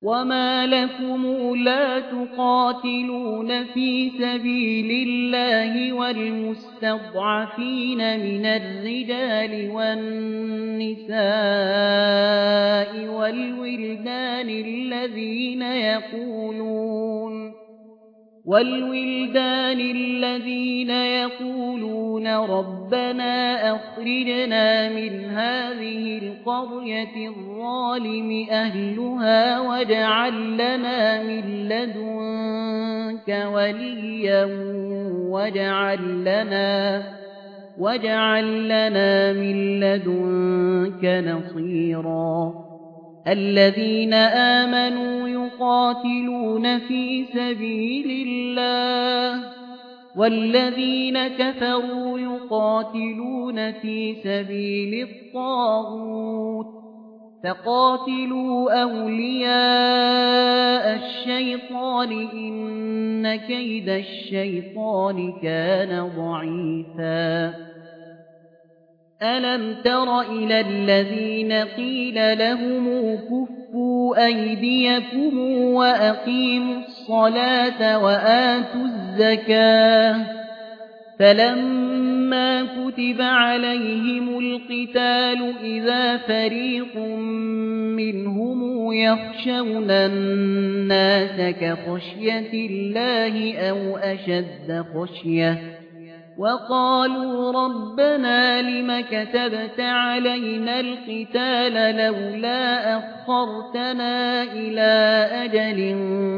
وما لكم لا تقاتلون في سبيل الله والمستضعفين من الرجال والنساء والولدان الذين يقولون ربنا أخرجنا من هذه القرية الظالم أهلها واجعل لنا من لدنك نصيرا الذين آمنوا يقاتلون في سبيل الله والذين كفروا يقاتلون في سبيل الطاغوت فقاتلوا أولياء الشيطان إن كيد الشيطان كان ضعيفا ألم تر إلى الذين قيل لهم كفوا أيديكم وأقيموا الصلاة وآتوا الزكاة فلما كتب عليهم القتال إذا فريق منهم يخشون الناس كخشية الله أو أشد خشية وقالوا ربنا لم كتبت علينا القتال لولا أخرتنا إلى أجل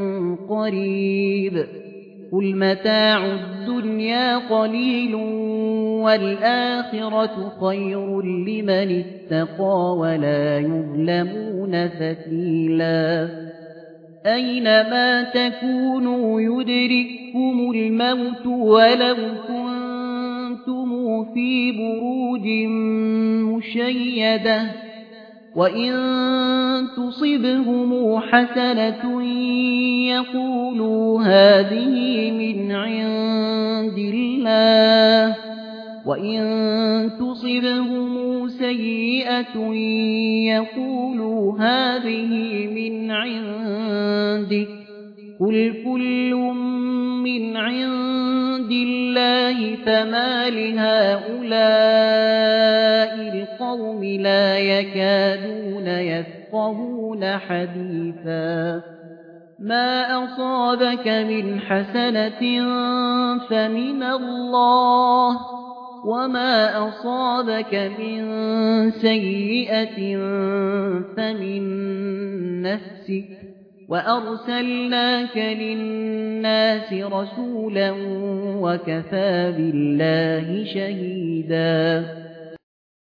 قريب قل متاع الدنيا قليل والآخرة خير لمن اتقى ولا يظلمون فتيلا أينما تكونوا يدرككم الموت ولو كنتم في بروج مشيدة وإن تصبهم حسنة يقولوا هذه من عند الله وإن تصبهم سيئة يقولوا هذه من عندك قل كل من عند الله فما لهؤلاء القوم لا يكادون يفقهون حديثا ما أصابك من حسنة فمن الله وما أصابك من سيئة فمن نفسك وأرسلناك للناس رسولا وكفى بالله شهيدا